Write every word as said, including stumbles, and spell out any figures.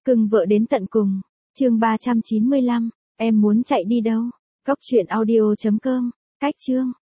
Cưng vợ đến tận cùng. Chương ba trăm chín mươi lăm, em muốn chạy đi đâu? Cốc truyện audio chấm com. Cách chương.